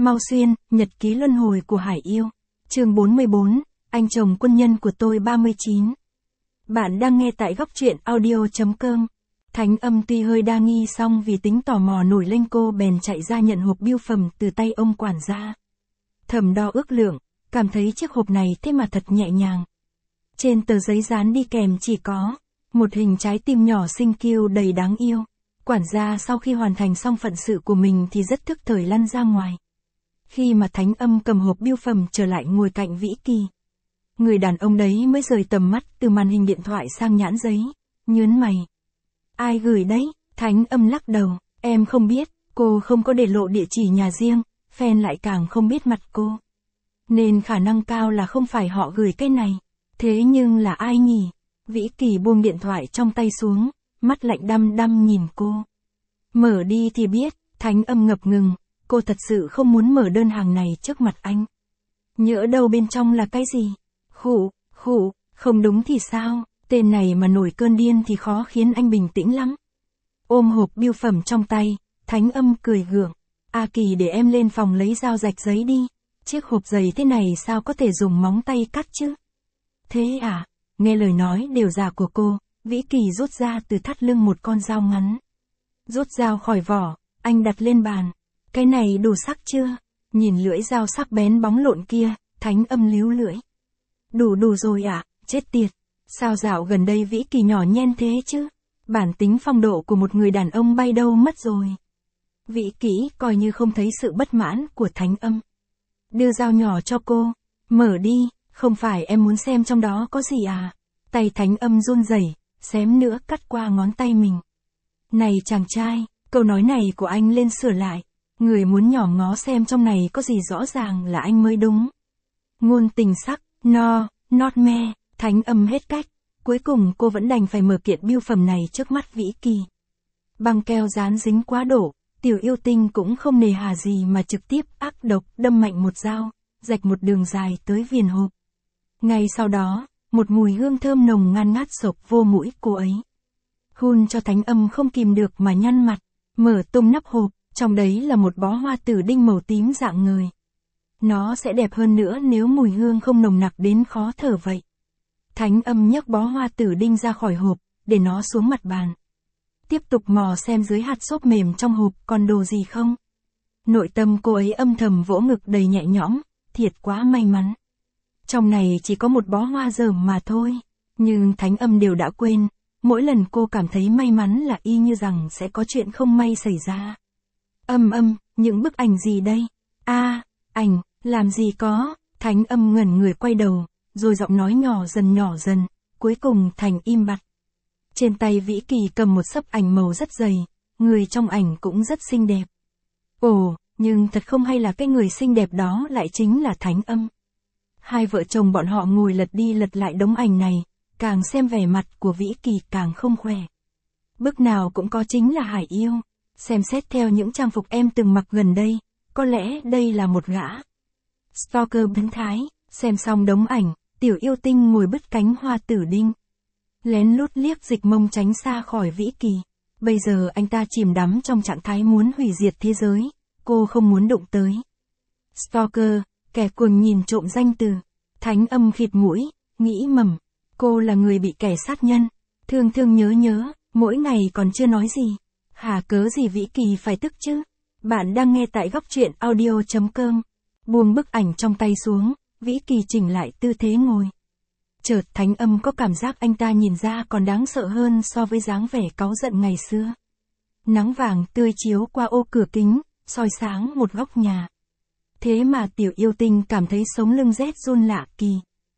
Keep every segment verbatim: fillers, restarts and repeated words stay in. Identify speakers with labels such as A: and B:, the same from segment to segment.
A: Mau Xuyên, nhật ký luân hồi của Hải Yêu. Chương bốn mươi bốn, anh chồng quân nhân của tôi ba mươi chín. Bạn đang nghe tại góc truyện audio chấm com. Thánh Âm tuy hơi đa nghi song vì tính tò mò nổi lên cô bèn chạy ra nhận hộp bưu phẩm từ tay ông quản gia. Thầm đo ước lượng, cảm thấy chiếc hộp này thế mà thật nhẹ nhàng. Trên tờ giấy dán đi kèm chỉ có một hình trái tim nhỏ xinh kiêu đầy đáng yêu. Quản gia sau khi hoàn thành xong phận sự của mình thì rất thức thời lăn ra ngoài. Khi mà Thánh Âm cầm hộp bưu phẩm trở lại ngồi cạnh Vĩ Kỳ, người đàn ông đấy mới rời tầm mắt từ màn hình điện thoại sang nhãn giấy, nhớn mày. Ai gửi đấy? Thánh Âm lắc đầu, em không biết, cô không có để lộ địa chỉ nhà riêng, fan lại càng không biết mặt cô. Nên khả năng cao là không phải họ gửi cái này. Thế nhưng là ai nhỉ? Vĩ Kỳ buông điện thoại trong tay xuống, mắt lạnh đăm đăm nhìn cô. Mở đi thì biết. Thánh Âm ngập ngừng, cô thật sự không muốn mở đơn hàng này trước mặt anh. Nhỡ đâu bên trong là cái gì? Khụ, khụ, không đúng thì sao? Tên này mà nổi cơn điên thì khó khiến anh bình tĩnh lắm. Ôm hộp bưu phẩm trong tay, Thánh Âm cười gượng. A Kỳ để em lên phòng lấy dao rạch giấy đi. Chiếc hộp dày thế này sao có thể dùng móng tay cắt chứ? Thế à? Nghe lời nói đều già của cô, Vĩ Kỳ rút ra từ thắt lưng một con dao ngắn. Rút dao khỏi vỏ, anh đặt lên bàn. Cái này đủ sắc chưa? Nhìn lưỡi dao sắc bén bóng lộn kia, Thánh Âm líu lưỡi. Đủ đủ rồi ạ, à? Chết tiệt. Sao dạo gần đây Vĩ Kỳ nhỏ nhen thế chứ? Bản tính phong độ của một người đàn ông bay đâu mất rồi. Vĩ Kỳ coi như không thấy sự bất mãn của Thánh Âm. Đưa dao nhỏ cho cô. Mở đi, không phải em muốn xem trong đó có gì à? Tay Thánh Âm run rẩy, xém nữa cắt qua ngón tay mình. Này chàng trai, câu nói này của anh lên sửa lại. Người muốn nhòm ngó xem trong này có gì rõ ràng là anh mới đúng. Ngôn tình sắc, no, not me, Thánh Âm hết cách. Cuối cùng cô vẫn đành phải mở kiện bưu phẩm này trước mắt Vĩ Kỳ. Băng keo dán dính quá đổ, Tiểu Yêu Tinh cũng không nề hà gì mà trực tiếp ác độc đâm mạnh một dao, rạch một đường dài tới viền hộp. Ngay sau đó, một mùi hương thơm nồng ngan ngát xộc vô mũi cô ấy. Hun cho Thánh Âm không kìm được mà nhăn mặt, mở tung nắp hộp, trong đấy là một bó hoa tử đinh màu tím rạng ngời. Nó sẽ đẹp hơn nữa nếu mùi hương không nồng nặc đến khó thở vậy. Thánh Âm nhấc bó hoa tử đinh ra khỏi hộp, để nó xuống mặt bàn. Tiếp tục mò xem dưới hạt xốp mềm trong hộp còn đồ gì không. Nội tâm cô ấy âm thầm vỗ ngực đầy nhẹ nhõm, thiệt quá may mắn. Trong này chỉ có một bó hoa rờm mà thôi, nhưng Thánh Âm đều đã quên, mỗi lần cô cảm thấy may mắn là y như rằng sẽ có chuyện không may xảy ra. Âm Âm, những bức ảnh gì đây? A, à, ảnh, làm gì có? Thánh Âm ngẩn người quay đầu, rồi giọng nói nhỏ dần nhỏ dần, cuối cùng thành im bặt. Trên tay Vĩ Kỳ cầm một xấp ảnh màu rất dày, người trong ảnh cũng rất xinh đẹp. Ồ, nhưng thật không hay là cái người xinh đẹp đó lại chính là Thánh Âm. Hai vợ chồng bọn họ ngồi lật đi lật lại đống ảnh này, càng xem vẻ mặt của Vĩ Kỳ càng không khỏe. Bức nào cũng có chính là Hải Yêu. Xem xét theo những trang phục em từng mặc gần đây, có lẽ đây là một gã stalker biến thái. Xem xong đống ảnh, Tiểu Yêu Tinh ngồi bứt cánh hoa tử đinh, lén lút liếc dịch mông tránh xa khỏi Vĩ Kỳ. Bây giờ anh ta chìm đắm trong trạng thái muốn hủy diệt thế giới, cô không muốn đụng tới. Stalker, kẻ cuồng nhìn trộm danh từ. Thánh Âm khịt mũi, nghĩ mầm, cô là người bị kẻ sát nhân, thương thương nhớ nhớ, mỗi ngày còn chưa nói gì. Hà cớ gì Vĩ Kỳ phải tức chứ? Bạn đang nghe tại góc truyện audio chấm com. Buông bức ảnh trong tay xuống, Vĩ Kỳ chỉnh lại tư thế ngồi. Chợt Thánh Âm có cảm giác anh ta nhìn ra còn đáng sợ hơn so với dáng vẻ cáu giận ngày xưa. Nắng vàng tươi chiếu qua ô cửa kính, soi sáng một góc nhà. Thế mà Tiểu Yêu Tinh cảm thấy sống lưng rét run lạ kỳ.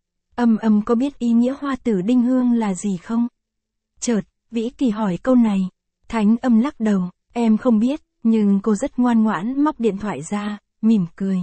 A: Âm Âm có biết ý nghĩa hoa tử đinh hương là gì không? Chợt, Vĩ Kỳ hỏi câu này. Thánh Âm lắc đầu, em không biết, nhưng cô rất ngoan ngoãn móc điện thoại ra, mỉm cười.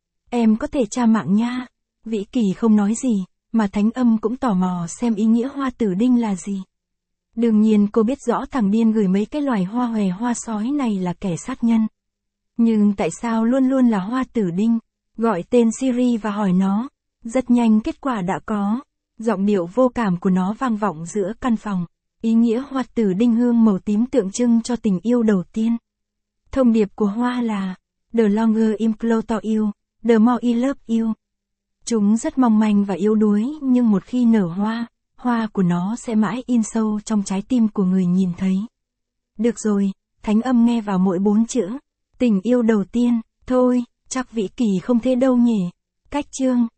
A: Em có thể tra mạng nha. Vĩ Kỳ không nói gì, mà Thánh Âm cũng tò mò xem ý nghĩa hoa tử đinh là gì. Đương nhiên cô biết rõ thằng điên gửi mấy cái loài hoa hòe hoa sói này là kẻ sát nhân. Nhưng tại sao luôn luôn là hoa tử đinh? Gọi tên Siri và hỏi nó. Rất nhanh kết quả đã có. Giọng điệu vô cảm của nó vang vọng giữa căn phòng. Ý nghĩa hoa tử đinh hương màu tím tượng trưng cho tình yêu đầu tiên. Thông điệp của hoa là, The longer I'm close to you, the more I love you. Chúng rất mong manh và yếu đuối, nhưng một khi nở hoa, hoa của nó sẽ mãi in sâu trong trái tim của người nhìn thấy. Được rồi, Thánh Âm nghe vào mỗi bốn chữ. Tình yêu đầu tiên, thôi, chắc vĩ kỳ không thế đâu nhỉ. Cách chương.